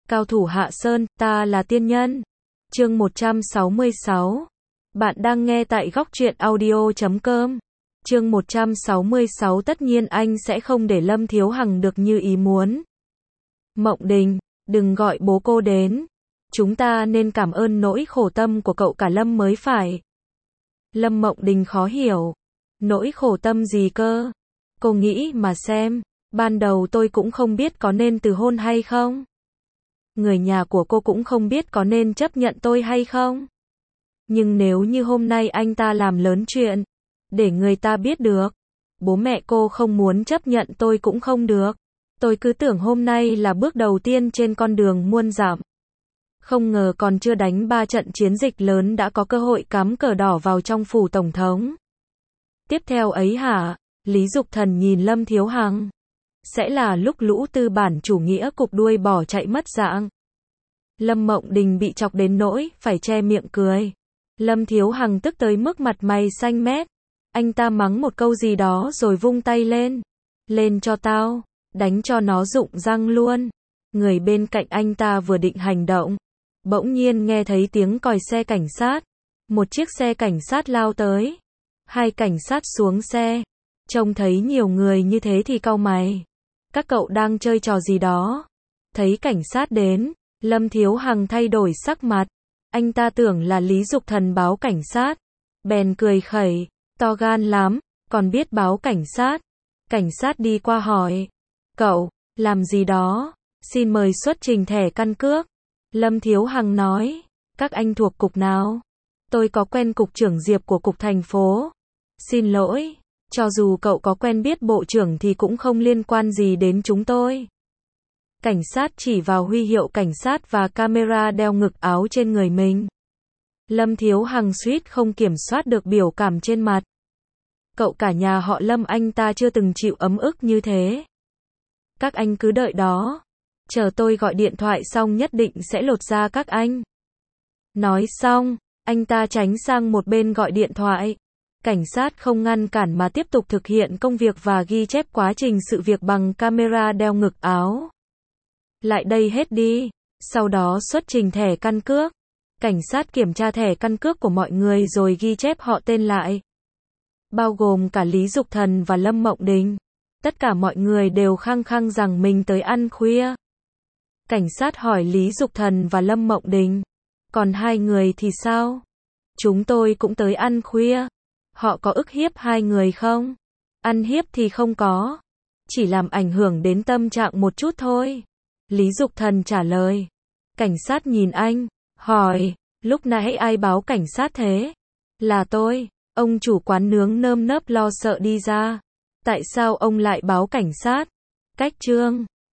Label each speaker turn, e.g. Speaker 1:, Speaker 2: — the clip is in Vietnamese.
Speaker 1: Cao thủ Hạ Sơn, ta là tiên nhân. Chương 166. Bạn đang nghe tại góc truyện audio.com. Chương 166. Tất nhiên anh sẽ không để Lâm Thiếu Hằng được như ý muốn. Mộng Đình, đừng gọi bố cô đến. Chúng ta nên cảm ơn nỗi khổ tâm của cậu cả Lâm mới phải. Lâm Mộng Đình khó hiểu. Nỗi khổ tâm gì cơ? Cô nghĩ mà xem. Ban đầu tôi cũng không biết có nên từ hôn hay không. Người nhà của cô cũng không biết có nên chấp nhận tôi hay không. Nhưng nếu như hôm nay anh ta làm lớn chuyện, để người ta biết được, bố mẹ cô không muốn chấp nhận tôi cũng không được. Tôi cứ tưởng hôm nay là bước đầu tiên trên con đường muôn dặm. Không ngờ còn chưa đánh 3 trận chiến dịch lớn đã có cơ hội cắm cờ đỏ vào trong phủ tổng thống. Tiếp theo ấy hả? Lý Dục Thần nhìn Lâm Thiếu Hằng. Sẽ là lúc lũ tư bản chủ nghĩa cục đuôi bỏ chạy mất dạng. Lâm Mộng Đình bị chọc đến nỗi phải che miệng cười. Lâm Thiếu Hằng tức tới mức mặt mày xanh mét. Anh ta mắng một câu gì đó rồi vung tay lên. Lên cho tao, đánh cho nó rụng răng luôn. Người bên cạnh anh ta vừa định hành động, bỗng nhiên nghe thấy tiếng còi xe cảnh sát. Một chiếc xe cảnh sát lao tới. Hai cảnh sát xuống xe. Trông thấy nhiều người như thế thì cau mày. Các cậu đang chơi trò gì đó? Thấy cảnh sát đến, Lâm Thiếu Hằng thay đổi sắc mặt. Anh ta tưởng là Lý Dục Thần báo cảnh sát. Bèn cười khẩy, to gan lắm, còn biết báo cảnh sát. Cảnh sát đi qua hỏi. Cậu, làm gì đó? Xin mời xuất trình thẻ căn cước. Lâm Thiếu Hằng nói. Các anh thuộc cục nào? Tôi có quen cục trưởng Diệp của cục thành phố. Xin lỗi. Cho dù cậu có quen biết bộ trưởng thì cũng không liên quan gì đến chúng tôi. Cảnh sát chỉ vào huy hiệu cảnh sát và camera đeo ngực áo trên người mình. Lâm Thiếu Hằng suýt không kiểm soát được biểu cảm trên mặt. Cậu cả nhà họ Lâm anh ta chưa từng chịu ấm ức như thế. Các anh cứ đợi đó. Chờ tôi gọi điện thoại xong nhất định sẽ lột ra các anh. Nói xong, anh ta tránh sang một bên gọi điện thoại. Cảnh sát không ngăn cản mà tiếp tục thực hiện công việc và ghi chép quá trình sự việc bằng camera đeo ngực áo. Lại đây hết đi. Sau đó xuất trình thẻ căn cước. Cảnh sát kiểm tra thẻ căn cước của mọi người rồi ghi chép họ tên lại. Bao gồm cả Lý Dục Thần và Lâm Mộng Đình. Tất cả mọi người đều khăng khăng rằng mình tới ăn khuya. Cảnh sát hỏi Lý Dục Thần và Lâm Mộng Đình. Còn hai người thì sao? Chúng tôi cũng tới ăn khuya. Họ có ức hiếp hai người không? Ăn hiếp thì không có. Chỉ làm ảnh hưởng đến tâm trạng một chút thôi. Lý Dục Thần trả lời. Cảnh sát nhìn anh, hỏi, lúc nãy ai báo cảnh sát thế? Là tôi. Ông chủ quán nướng nơm nớp lo sợ đi ra. Tại sao ông lại báo cảnh sát? Cách chương.